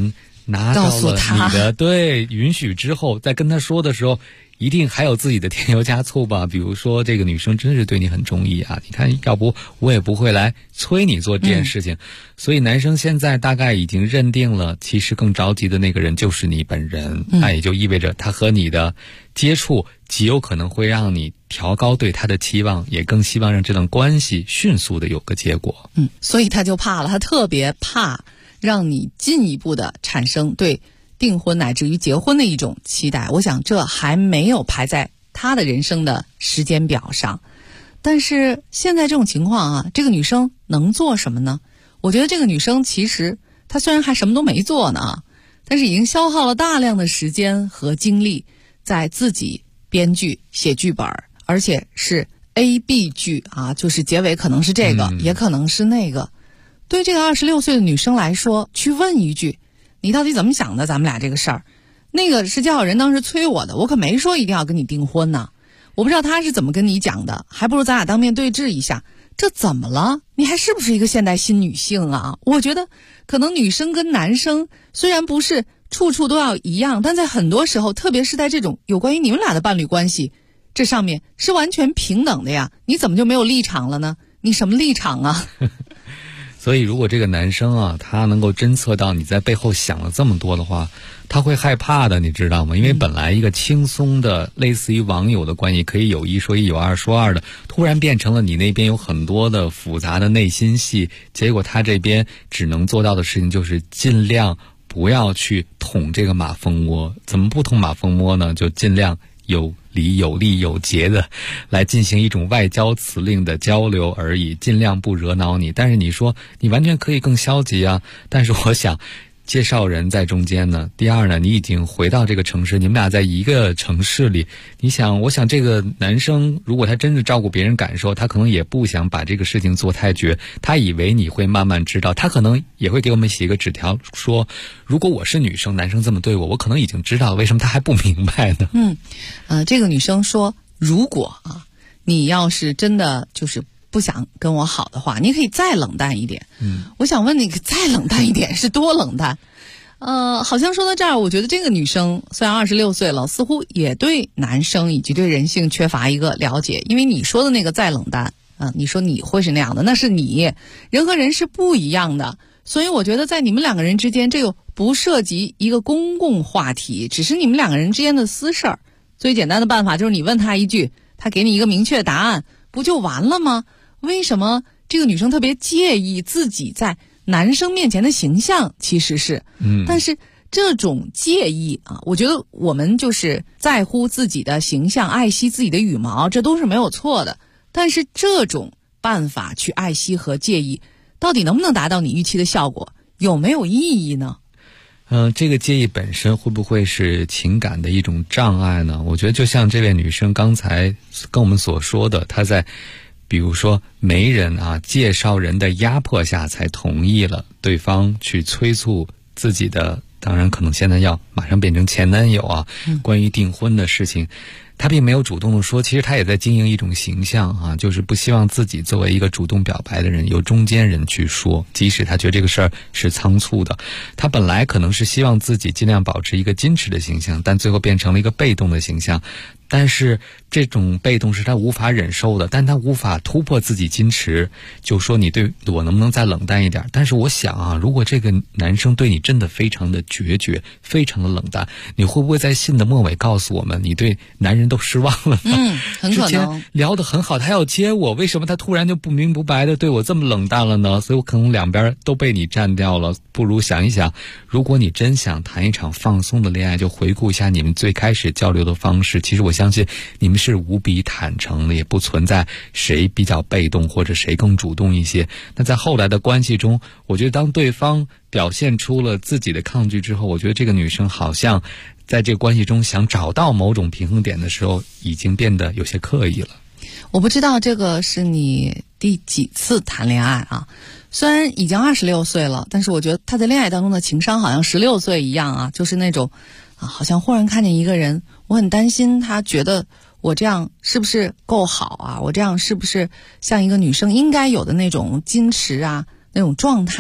拿到了你的对允许之后，在跟他说的时候，一定还有自己的添油加醋吧。比如说这个女生真是对你很中意啊，你看要不我也不会来催你做这件事情。所以男生现在大概已经认定了，其实更着急的那个人就是你本人，那也就意味着他和你的接触极有可能会让你调高对他的期望，也更希望让这段关系迅速的有个结果。 所以他就怕了，他特别怕让你进一步的产生对订婚乃至于结婚的一种期待。我想这还没有排在他的人生的时间表上。但是现在这种情况啊，这个女生能做什么呢？我觉得这个女生其实她虽然还什么都没做呢，但是已经消耗了大量的时间和精力在自己编剧写剧本，而且是 A、B 剧啊，就是结尾可能是这个，也可能是那个。对这个26岁的女生来说，去问一句你到底怎么想的咱们俩这个事儿，那个是叫人当时催我的，我可没说一定要跟你订婚呢。我不知道他是怎么跟你讲的，还不如咱俩当面对质一下，这怎么了？你还是不是一个现代新女性啊？我觉得可能女生跟男生虽然不是处处都要一样，但在很多时候，特别是在这种有关于你们俩的伴侣关系这上面是完全平等的呀。你怎么就没有立场了呢？你什么立场啊？ 所以如果这个男生啊，他能够侦测到你在背后想了这么多的话，他会害怕的，你知道吗？因为本来一个轻松的类似于网友的关系，可以有一说一有二说二的，突然变成了你那边有很多的复杂的内心戏，结果他这边只能做到的事情就是尽量不要去捅这个马蜂窝。怎么不捅马蜂窝呢？就尽量有理有利有节的来进行一种外交辞令的交流而已，尽量不惹恼你。但是你说你完全可以更消极啊，但是我想介绍人在中间呢，第二呢，你已经回到这个城市，你们俩在一个城市里，我想这个男生如果他真的照顾别人感受，他可能也不想把这个事情做太绝，他以为你会慢慢知道，他可能也会给我们写一个纸条说，如果我是女生，男生这么对我可能已经知道，为什么他还不明白呢？ 这个女生说，如果你要是真的就是不想跟我好的话，你可以再冷淡一点。我想问你，再冷淡一点是多冷淡？好像说到这儿，我觉得这个女生虽然26岁了，似乎也对男生以及对人性缺乏一个了解。因为你说的那个再冷淡，你说你会是那样的，那是你，人和人是不一样的。所以我觉得在你们两个人之间，这又不涉及一个公共话题，只是你们两个人之间的私事儿。最简单的办法就是你问他一句，他给你一个明确答案，不就完了吗？为什么这个女生特别介意自己在男生面前的形象？其实是，但是这种介意啊，我觉得我们就是在乎自己的形象，爱惜自己的羽毛，这都是没有错的。但是这种办法去爱惜和介意，到底能不能达到你预期的效果？有没有意义呢？ 这个介意本身会不会是情感的一种障碍呢？我觉得就像这位女生刚才跟我们所说的，她在比如说媒人介绍人的压迫下才同意了对方去催促自己的，当然可能现在要马上变成前男友关于订婚的事情，他并没有主动的说，其实他也在经营一种形象就是不希望自己作为一个主动表白的人由中间人去说，即使他觉得这个事儿是仓促的，他本来可能是希望自己尽量保持一个矜持的形象，但最后变成了一个被动的形象。但是这种被动是他无法忍受的，但他无法突破自己矜持，就说你对我能不能再冷淡一点。但是我想如果这个男生对你真的非常的决绝，非常的冷淡，你会不会在信的末尾告诉我们，你对男人都失望了呢？ 很可能。之前聊得很好，他要接我，为什么他突然就不明不白的对我这么冷淡了呢？所以我可能两边都被你占掉了。不如想一想，如果你真想谈一场放松的恋爱，就回顾一下你们最开始交流的方式。其实我相信你们是无比坦诚的，也不存在谁比较被动或者谁更主动一些。那在后来的关系中，我觉得当对方表现出了自己的抗拒之后，我觉得这个女生好像在这个关系中想找到某种平衡点的时候，已经变得有些刻意了。 我不知道这个是你第几次谈恋爱虽然已经26岁了，但是我觉得他在恋爱当中的情商好像16岁一样就是那种好像忽然看见一个人，我很担心他觉得我这样是不是够好我这样是不是像一个女生应该有的那种矜持那种状态，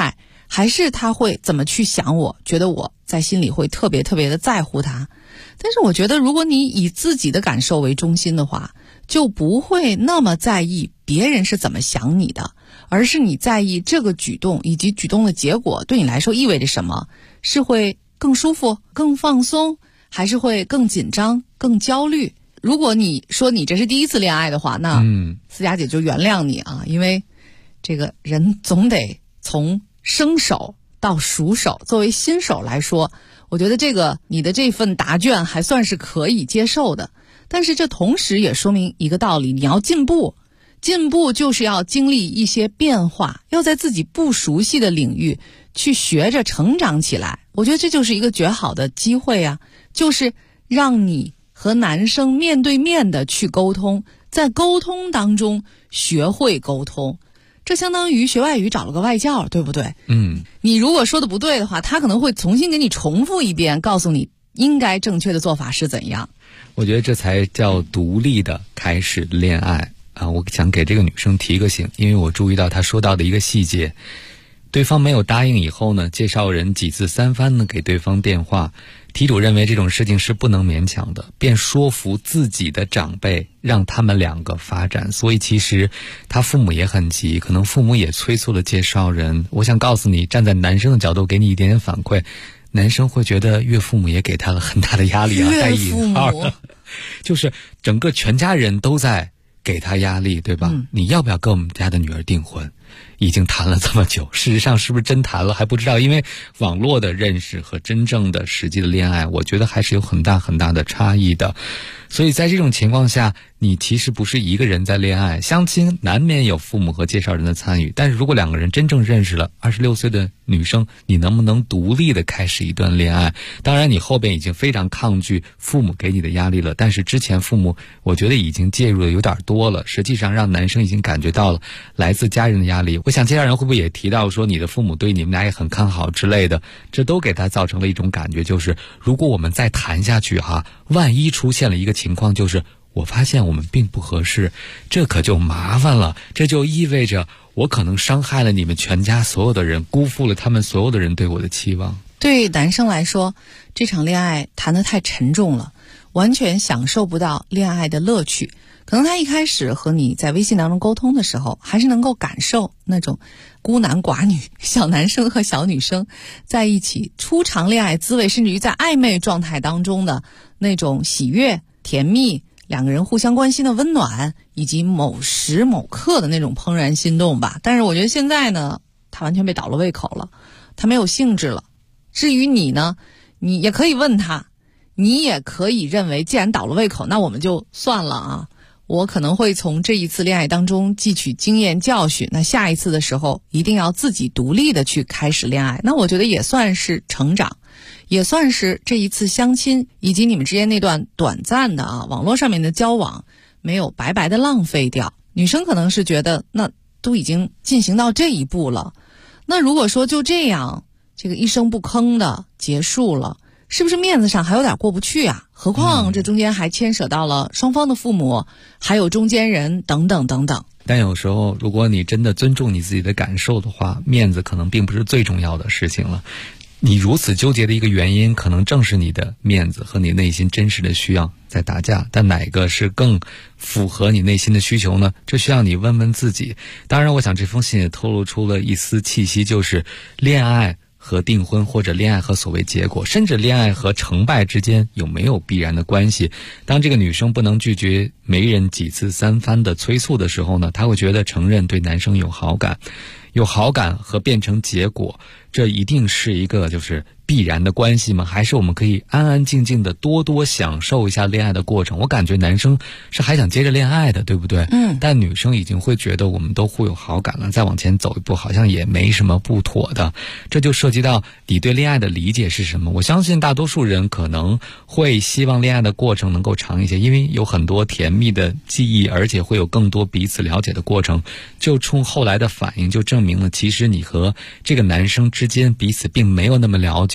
还是他会怎么去想我，觉得我在心里会特别特别的在乎他。但是我觉得如果你以自己的感受为中心的话，就不会那么在意别人是怎么想你的，而是你在意这个举动以及举动的结果对你来说意味着什么，是会更舒服更放松，还是会更紧张更焦虑。如果你说你这是第一次恋爱的话，那思佳姐就原谅你啊，因为这个人总得从生手到熟手，作为新手来说，我觉得这个你的这份答卷还算是可以接受的。但是这同时也说明一个道理，你要进步，进步就是要经历一些变化，要在自己不熟悉的领域去学着成长起来。我觉得这就是一个绝好的机会啊，就是让你和男生面对面的去沟通，在沟通当中学会沟通，这相当于学外语找了个外教，对不对？你如果说的不对的话，他可能会重新给你重复一遍，告诉你应该正确的做法是怎样。 我觉得这才叫独立的开始恋爱啊！我想给这个女生提个醒，因为我注意到她说到的一个细节，对方没有答应以后呢，介绍人几次三番的给对方电话，题主认为这种事情是不能勉强的，便说服自己的长辈让他们两个发展。所以其实他父母也很急，可能父母也催促了介绍人。我想告诉你，站在男生的角度给你一点点反馈，男生会觉得岳父母也给他了很大的压力啊，带引号，就是整个全家人都在给他压力，对吧？你要不要跟我们家的女儿订婚？已经谈了这么久，事实上是不是真谈了还不知道，因为网络的认识和真正的实际的恋爱，我觉得还是有很大很大的差异的。所以在这种情况下，你其实不是一个人在恋爱，相亲难免有父母和介绍人的参与，但是如果两个人真正认识了，26岁的女生，你能不能独立的开始一段恋爱？当然你后边已经非常抗拒父母给你的压力了，但是之前父母我觉得已经介入的有点多了，实际上让男生已经感觉到了来自家人的压力。我想介绍人会不会也提到说你的父母对你们俩也很看好之类的，这都给他造成了一种感觉，就是如果我们再谈下去万一出现了一个情况，就是我发现我们并不合适，这可就麻烦了，这就意味着我可能伤害了你们全家所有的人，辜负了他们所有的人对我的期望。 对男生来说，这场恋爱谈得太沉重了，完全享受不到恋爱的乐趣。可能他一开始和你在微信当中沟通的时候，还是能够感受那种孤男寡女、小男生和小女生在一起初尝恋爱滋味，甚至于在暧昧状态当中的那种喜悦、甜蜜，两个人互相关心的温暖，以及某时某刻的那种怦然心动吧。但是我觉得现在呢，他完全被倒了胃口了，他没有兴致了。至于你呢，你也可以问他，你也可以认为既然倒了胃口，那我们就算了啊。我可能会从这一次恋爱当中汲取经验教训，那下一次的时候一定要自己独立的去开始恋爱。那我觉得也算是成长，也算是这一次相亲以及你们之间那段短暂的网络上面的交往没有白白的浪费掉。女生可能是觉得那都已经进行到这一步了，那如果说就这样这个一声不吭的结束了，是不是面子上还有点过不去啊？何况这中间还牵扯到了双方的父母，还有中间人等等等等。 但有时候如果你真的尊重你自己的感受的话，面子可能并不是最重要的事情了。你如此纠结的一个原因，可能正是你的面子和你内心真实的需要在打架，但哪个是更符合你内心的需求呢？这需要你问问自己。当然我想这封信也透露出了一丝气息，就是恋爱和订婚，或者恋爱和所谓结果，甚至恋爱和成败之间有没有必然的关系。当这个女生不能拒绝媒人几次三番的催促的时候呢，她会觉得承认对男生有好感，有好感和变成结果，这一定是一个就是必然的关系吗？还是我们可以安安静静的多多享受一下恋爱的过程？我感觉男生是还想接着恋爱的，对不对？但女生已经会觉得我们都互有好感了，再往前走一步好像也没什么不妥的。这就涉及到你对恋爱的理解是什么。我相信大多数人可能会希望恋爱的过程能够长一些，因为有很多甜蜜的记忆，而且会有更多彼此了解的过程。就冲后来的反应就证明了，其实你和这个男生之间彼此并没有那么了解，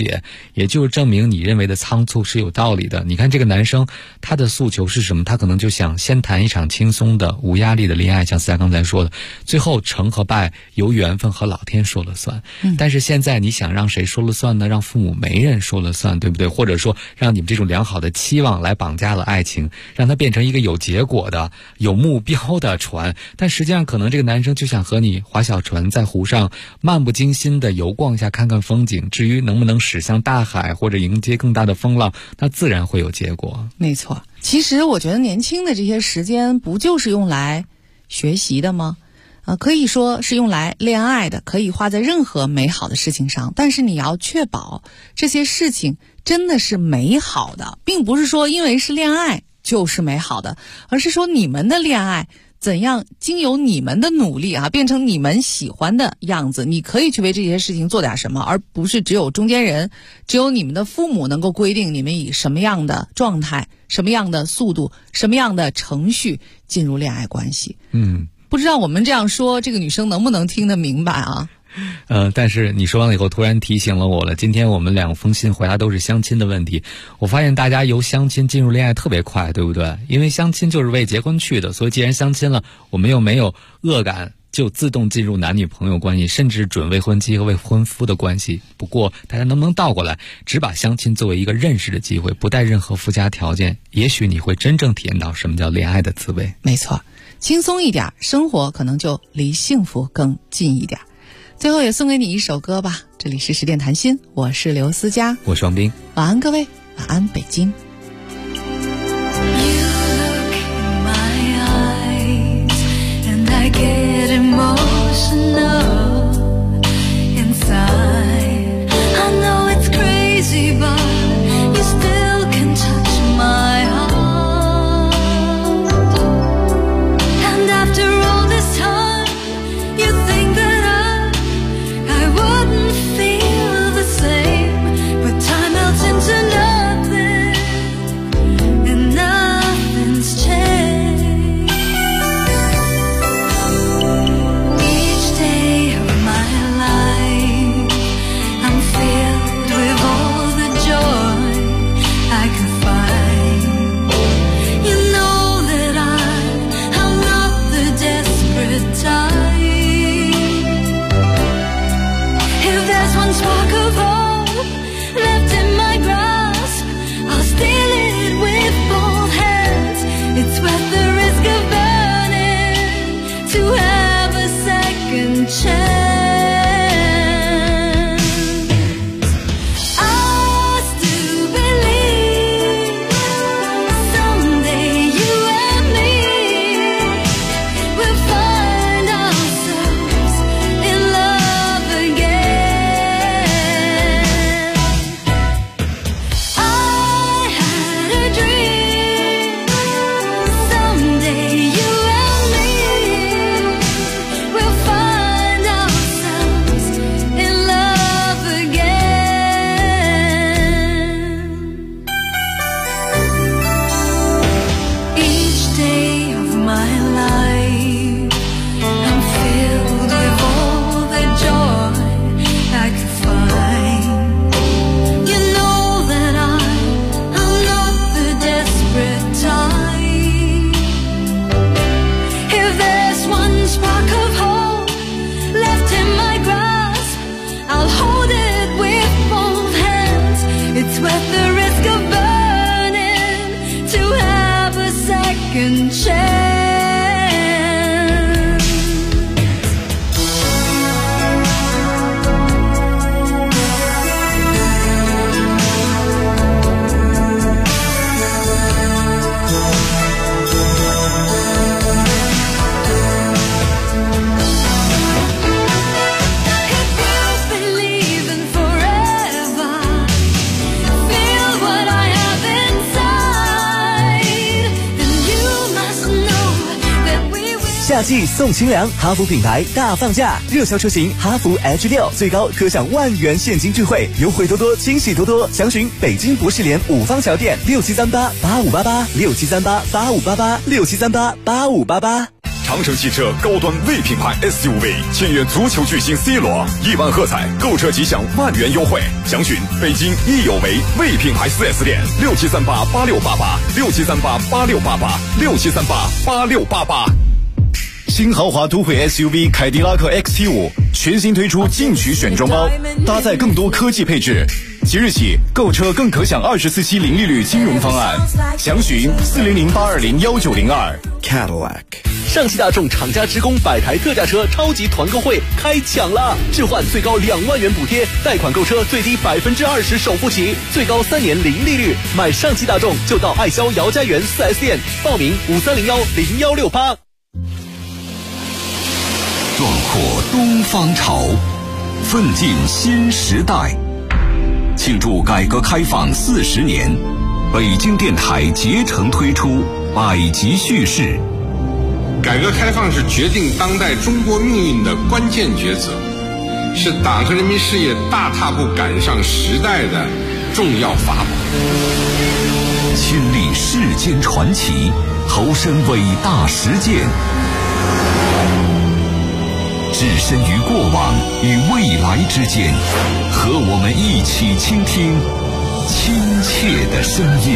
解，也就证明你认为的仓促是有道理的。你看这个男生他的诉求是什么？他可能就想先谈一场轻松的无压力的恋爱，像思佳刚才说的，最后成和败由缘分和老天说了算。但是现在你想让谁说了算呢？让父母媒人说了算，对不对？或者说让你们这种良好的期望来绑架了爱情，让它变成一个有结果的有目标的船。但实际上可能这个男生就想和你划小船，在湖上漫不经心的游逛一下，看看风景。至于能不能驶向大海或者迎接更大的风浪，那自然会有结果。 没错，其实我觉得年轻的这些时间不就是用来学习的吗？可以说是用来恋爱的，可以花在任何美好的事情上，但是你要确保这些事情真的是美好的，并不是说因为是恋爱就是美好的，而是说你们的恋爱怎样经由你们的努力变成你们喜欢的样子，你可以去为这些事情做点什么，而不是只有中间人，只有你们的父母能够规定你们以什么样的状态、什么样的速度、什么样的程序进入恋爱关系。不知道我们这样说，这个女生能不能听得明白啊？ 但是你说完了以后突然提醒了我了，今天我们2封信回答都是相亲的问题。我发现大家由相亲进入恋爱特别快，对不对？因为相亲就是为结婚去的，所以既然相亲了，我们又没有恶感，就自动进入男女朋友关系，甚至准未婚妻和未婚夫的关系。不过大家能不能倒过来，只把相亲作为一个认识的机会，不带任何附加条件，也许你会真正体验到什么叫恋爱的滋味。 没错，轻松一点，生活可能就离幸福更近一点。最后也送给你一首歌吧，这里是10点谈心，我是刘思佳， 我是王斌， 晚安各位，晚安北京。 夏季送清凉，哈弗品牌大放价，热销车型哈弗 H6 最高可享10000元现金钜惠，优惠多多，惊喜多多。详询北京博士联5方桥店，67388588，67388588，67388588。 长城汽车高端 V 品牌 SUV， 签约足球巨星 C 罗，1万喝彩，购车即享万元优惠。详询北京益有为 V 品牌 4S 店，67388688，67388688，67388688。 新豪华都会 SUV 凯迪拉克 XT5全新推出进取选装包，搭载更多科技配置。即日起购车更可享24期零利率金融方案，详询40082019002。 Cadillac。上汽大众厂家职工100台特价车超级团购会开抢了，置换最高2万元补贴，贷款购车最低20%首付起，最高3年零利率。买上汽大众就到爱肖姚家园 4S 店报名53010168。 壮阔东方潮，奋进新时代。庆祝改革开放40年，北京电台竭诚推出百集叙事。 改革开放是决定当代中国命运的关键抉择，是党和人民事业大踏步赶上时代的重要法宝。 亲历世间传奇，投身伟大实践，置身于过往与未来之间，和我们一起倾听亲切的声音。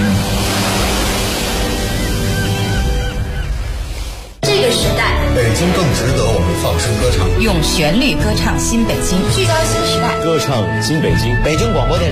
这个时代， 北京更值得我们放声歌唱， 用旋律歌唱新北京，聚焦新时代， 歌唱新北京。北京广播电视